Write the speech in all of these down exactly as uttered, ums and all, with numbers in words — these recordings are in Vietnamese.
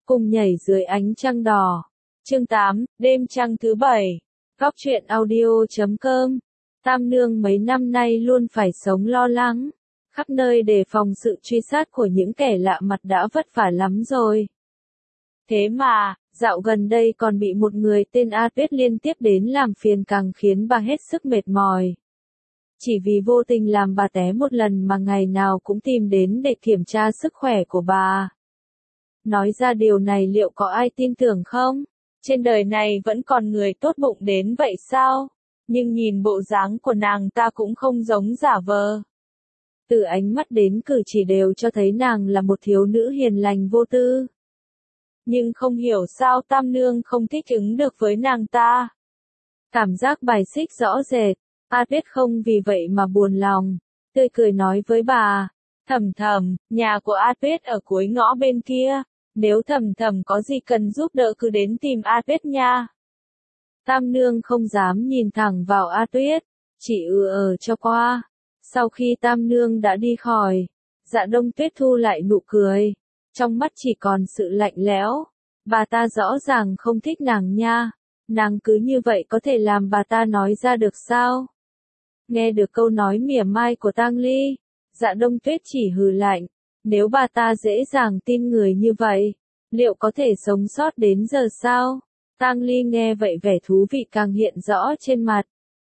cùng nhảy dưới ánh trăng đỏ. Chương tám, đêm trăng thứ bảy. Góc truyện audio chấm com. Tam nương mấy năm nay luôn phải sống lo lắng, khắp nơi đề phòng sự truy sát của những kẻ lạ mặt đã vất vả lắm rồi. Thế mà, dạo gần đây còn bị một người tên A Tuyết liên tiếp đến làm phiền càng khiến bà hết sức mệt mỏi. Chỉ vì vô tình làm bà té một lần mà ngày nào cũng tìm đến để kiểm tra sức khỏe của bà. Nói ra điều này liệu có ai tin tưởng không? Trên đời này vẫn còn người tốt bụng đến vậy sao? Nhưng nhìn bộ dáng của nàng ta cũng không giống giả vờ. Từ ánh mắt đến cử chỉ đều cho thấy nàng là một thiếu nữ hiền lành vô tư. Nhưng không hiểu sao Tam nương không thích ứng được với nàng ta. Cảm giác bài xích rõ rệt, A Tuyết không vì vậy mà buồn lòng, tươi cười nói với bà, Thầm Thầm, nhà của A Tuyết ở cuối ngõ bên kia, nếu Thầm Thầm có gì cần giúp đỡ cứ đến tìm A Tuyết nha. Tam nương không dám nhìn thẳng vào A Tuyết, chỉ ừ ờ cho qua. Sau khi Tam nương đã đi khỏi, Dạ Đông Tuyết thu lại nụ cười, trong mắt chỉ còn sự lạnh lẽo. Bà ta rõ ràng không thích nàng nha, nàng cứ như vậy có thể làm bà ta nói ra được sao? Nghe được câu nói mỉa mai của Tang Ly, Dạ Đông Tuyết chỉ hừ lạnh, nếu bà ta dễ dàng tin người như vậy, liệu có thể sống sót đến giờ sao? Tang Ly nghe vậy vẻ thú vị càng hiện rõ trên mặt.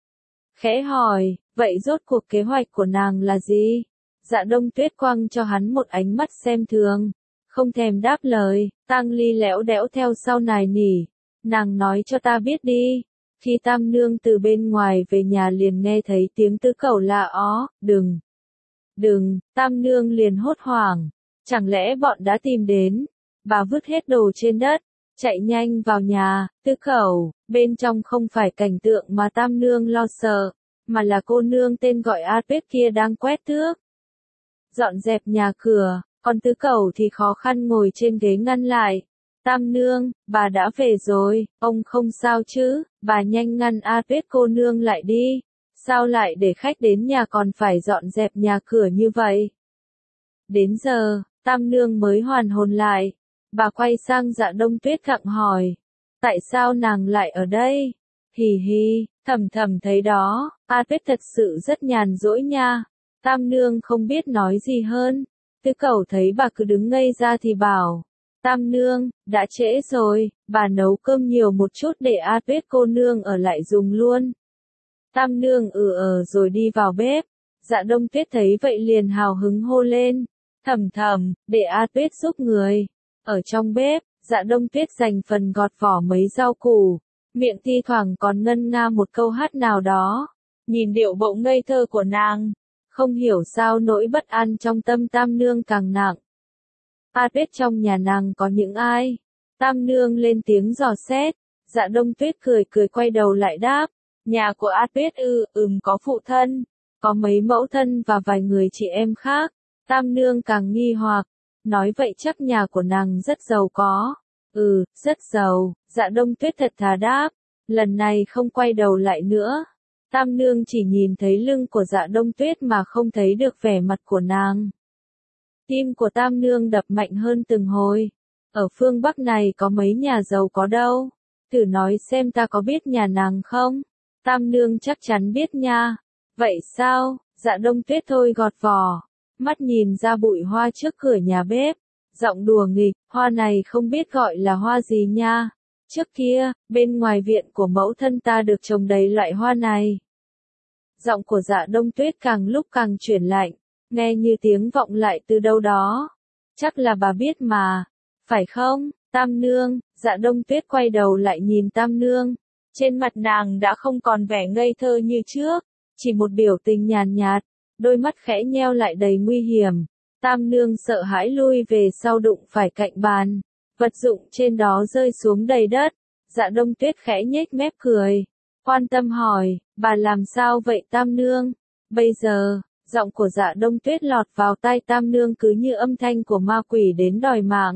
Khẽ hỏi, vậy rốt cuộc kế hoạch của nàng là gì? Dạ Đông Tuyết quăng cho hắn một ánh mắt xem thường, không thèm đáp lời. Tang Ly lẽo đẽo theo sau nài nỉ, nàng nói cho ta biết đi. Khi Tam nương từ bên ngoài về nhà liền nghe thấy tiếng tứ cẩu la ó, đừng, đừng, Tam nương liền hốt hoảng, chẳng lẽ bọn đã tìm đến? Bà vứt hết đồ trên đất, chạy nhanh vào nhà. Tứ cẩu, bên trong không phải cảnh tượng mà Tam nương lo sợ, mà là cô nương tên gọi A Tuyết kia đang quét tước, dọn dẹp nhà cửa, còn tứ cẩu thì khó khăn ngồi trên ghế ngăn lại. Tam nương, bà đã về rồi, ông không sao chứ? Bà nhanh ngăn A Tuyết cô nương lại đi, sao lại để khách đến nhà còn phải dọn dẹp nhà cửa như vậy? Đến giờ, Tam nương mới hoàn hồn lại, bà quay sang Dạ Đông Tuyết gặng hỏi, tại sao nàng lại ở đây? Hì hì, Thầm Thầm thấy đó, A Tuyết thật sự rất nhàn rỗi nha. Tam nương không biết nói gì hơn. Tứ cẩu thấy bà cứ đứng ngây ra thì bảo, Tam nương, đã trễ rồi, bà nấu cơm nhiều một chút để A Tuyết cô nương ở lại dùng luôn. Tam nương ừ ờ rồi đi vào bếp. Dạ Đông Tuyết thấy vậy liền hào hứng hô lên, Thầm Thầm, để A Tuyết giúp người. Ở trong bếp, Dạ Đông Tuyết dành phần gọt vỏ mấy rau củ, miệng thi thoảng còn ngân nga một câu hát nào đó. Nhìn điệu bộ ngây thơ của nàng, không hiểu sao nỗi bất an trong tâm Tam nương càng nặng. A Tuyết trong nhà nàng có những ai? Tam nương lên tiếng dò xét. Dạ Đông Tuyết cười cười quay đầu lại đáp, nhà của A Tuyết ư, ừm có phụ thân, có mấy mẫu thân và vài người chị em khác. Tam nương càng nghi hoặc, nói vậy chắc nhà của nàng rất giàu có. Ừ, rất giàu. Dạ Đông Tuyết thật thà đáp, lần này không quay đầu lại nữa. Tam nương chỉ nhìn thấy lưng của Dạ Đông Tuyết mà không thấy được vẻ mặt của nàng. Tim của Tam nương đập mạnh hơn từng hồi. Ở phương Bắc này có mấy nhà giàu có đâu. Thử nói xem ta có biết nhà nàng không? Tam nương chắc chắn biết nha. Vậy sao? Dạ Đông Tuyết thôi gọt vỏ, mắt nhìn ra bụi hoa trước cửa nhà bếp, giọng đùa nghịch, hoa này không biết gọi là hoa gì nha. Trước kia, bên ngoài viện của mẫu thân ta được trồng đầy loại hoa này. Giọng của Dạ Đông Tuyết càng lúc càng chuyển lạnh, nghe như tiếng vọng lại từ đâu đó. Chắc là bà biết mà, phải không, Tam nương? Dạ Đông Tuyết quay đầu lại nhìn Tam nương. Trên mặt nàng đã không còn vẻ ngây thơ như trước, chỉ một biểu tình nhàn nhạt, đôi mắt khẽ nheo lại đầy nguy hiểm. Tam nương sợ hãi lui về sau đụng phải cạnh bàn, vật dụng trên đó rơi xuống đầy đất. Dạ Đông Tuyết khẽ nhếch mép cười, quan tâm hỏi, bà làm sao vậy Tam nương? Bây giờ, giọng của Dạ Đông Tuyết lọt vào tai Tam nương cứ như âm thanh của ma quỷ đến đòi mạng.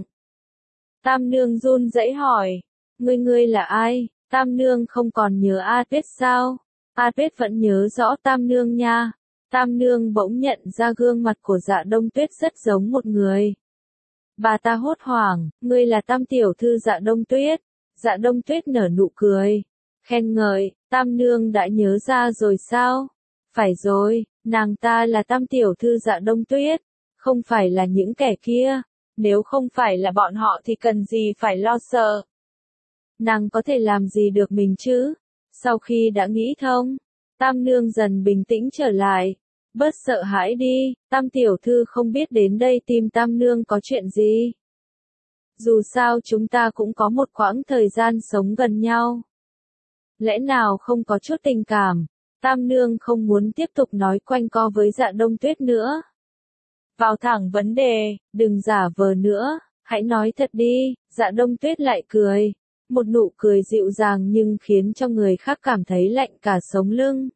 Tam nương run rẩy hỏi, ngươi ngươi là ai? Tam nương không còn nhớ A Tuyết sao? A Tuyết vẫn nhớ rõ Tam nương nha. Tam nương bỗng nhận ra gương mặt của Dạ Đông Tuyết rất giống một người. Bà ta hốt hoảng, ngươi là Tam tiểu thư Dạ Đông Tuyết. Dạ Đông Tuyết nở nụ cười, khen ngợi, Tam nương đã nhớ ra rồi sao? Phải rồi, nàng ta là Tam tiểu thư Dạ Đông Tuyết, không phải là những kẻ kia. Nếu không phải là bọn họ thì cần gì phải lo sợ. Nàng có thể làm gì được mình chứ? Sau khi đã nghĩ thông, Tam nương dần bình tĩnh trở lại. Bớt sợ hãi đi, Tam tiểu thư không biết đến đây tìm Tam nương có chuyện gì. Dù sao chúng ta cũng có một quãng thời gian sống gần nhau. Lẽ nào không có chút tình cảm? Tam nương không muốn tiếp tục nói quanh co với Dạ Đông Tuyết nữa. Vào thẳng vấn đề, đừng giả vờ nữa, hãy nói thật đi. Dạ Đông Tuyết lại cười. Một nụ cười dịu dàng nhưng khiến cho người khác cảm thấy lạnh cả sống lưng.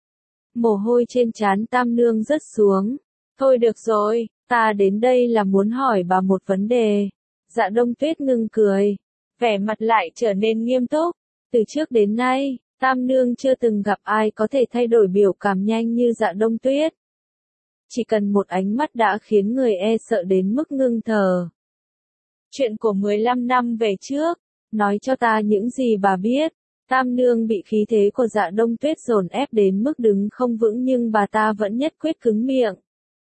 Mồ hôi trên trán Tam nương rớt xuống. Thôi được rồi, ta đến đây là muốn hỏi bà một vấn đề. Dạ Đông Tuyết ngưng cười, vẻ mặt lại trở nên nghiêm túc. Từ trước đến nay, Tam nương chưa từng gặp ai có thể thay đổi biểu cảm nhanh như Dạ Đông Tuyết. Chỉ cần một ánh mắt đã khiến người e sợ đến mức ngưng thở. Chuyện của mười lăm năm về trước, nói cho ta những gì bà biết. Tam nương bị khí thế của Dạ Đông Tuyết dồn ép đến mức đứng không vững nhưng bà ta vẫn nhất quyết cứng miệng.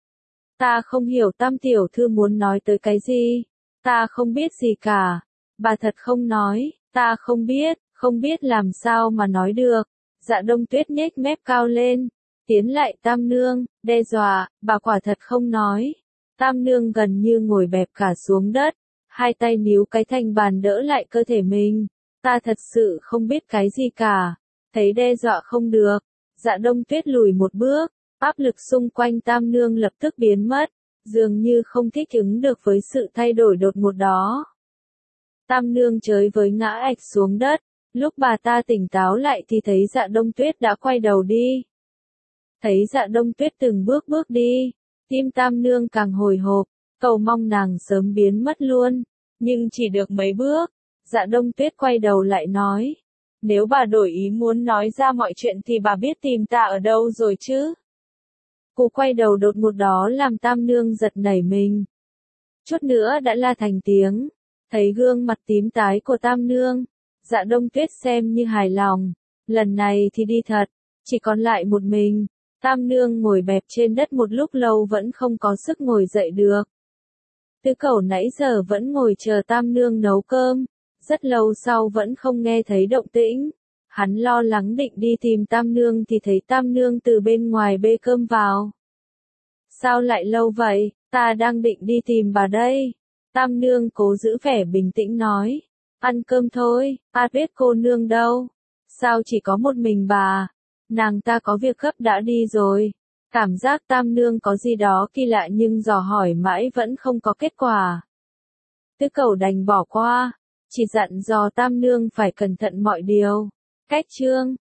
Ta không hiểu Tam tiểu thư muốn nói tới cái gì. Ta không biết gì cả. Bà thật không nói, ta không biết, không biết làm sao mà nói được. Dạ Đông Tuyết nhếch mép cao lên, tiến lại Tam nương, đe dọa, bà quả thật không nói. Tam nương gần như ngồi bẹp cả xuống đất, hai tay níu cái thanh bàn đỡ lại cơ thể mình. Ta thật sự không biết cái gì cả. Thấy đe dọa không được, Dạ Đông Tuyết lùi một bước, áp lực xung quanh Tam nương lập tức biến mất, dường như không thích ứng được với sự thay đổi đột ngột đó. Tam nương chới với ngã ạch xuống đất, lúc bà ta tỉnh táo lại thì thấy Dạ Đông Tuyết đã quay đầu đi. Thấy Dạ Đông Tuyết từng bước bước đi, tim Tam nương càng hồi hộp, cầu mong nàng sớm biến mất luôn, nhưng chỉ được mấy bước. Dạ Đông Tuyết quay đầu lại nói, nếu bà đổi ý muốn nói ra mọi chuyện thì bà biết tìm ta ở đâu rồi chứ? Cú quay đầu đột ngột đó làm Tam nương giật nảy mình. Chút nữa đã la thành tiếng, thấy gương mặt tím tái của Tam nương, Dạ Đông Tuyết xem như hài lòng, lần này thì đi thật, chỉ còn lại một mình. Tam nương ngồi bẹp trên đất một lúc lâu vẫn không có sức ngồi dậy được. Tứ Cẩu nãy giờ vẫn ngồi chờ Tam nương nấu cơm. Rất lâu sau vẫn không nghe thấy động tĩnh. Hắn lo lắng định đi tìm Tam nương thì thấy Tam nương từ bên ngoài bê cơm vào. Sao lại lâu vậy, ta đang định đi tìm bà đây. Tam nương cố giữ vẻ bình tĩnh nói. Ăn cơm thôi, ta biết cô nương đâu. Sao chỉ có một mình bà? Nàng ta có việc gấp đã đi rồi. Cảm giác Tam nương có gì đó kỳ lạ nhưng dò hỏi mãi vẫn không có kết quả. Tứ Cẩu đành bỏ qua. Chỉ dặn dò Tam nương phải cẩn thận mọi điều. Cách chương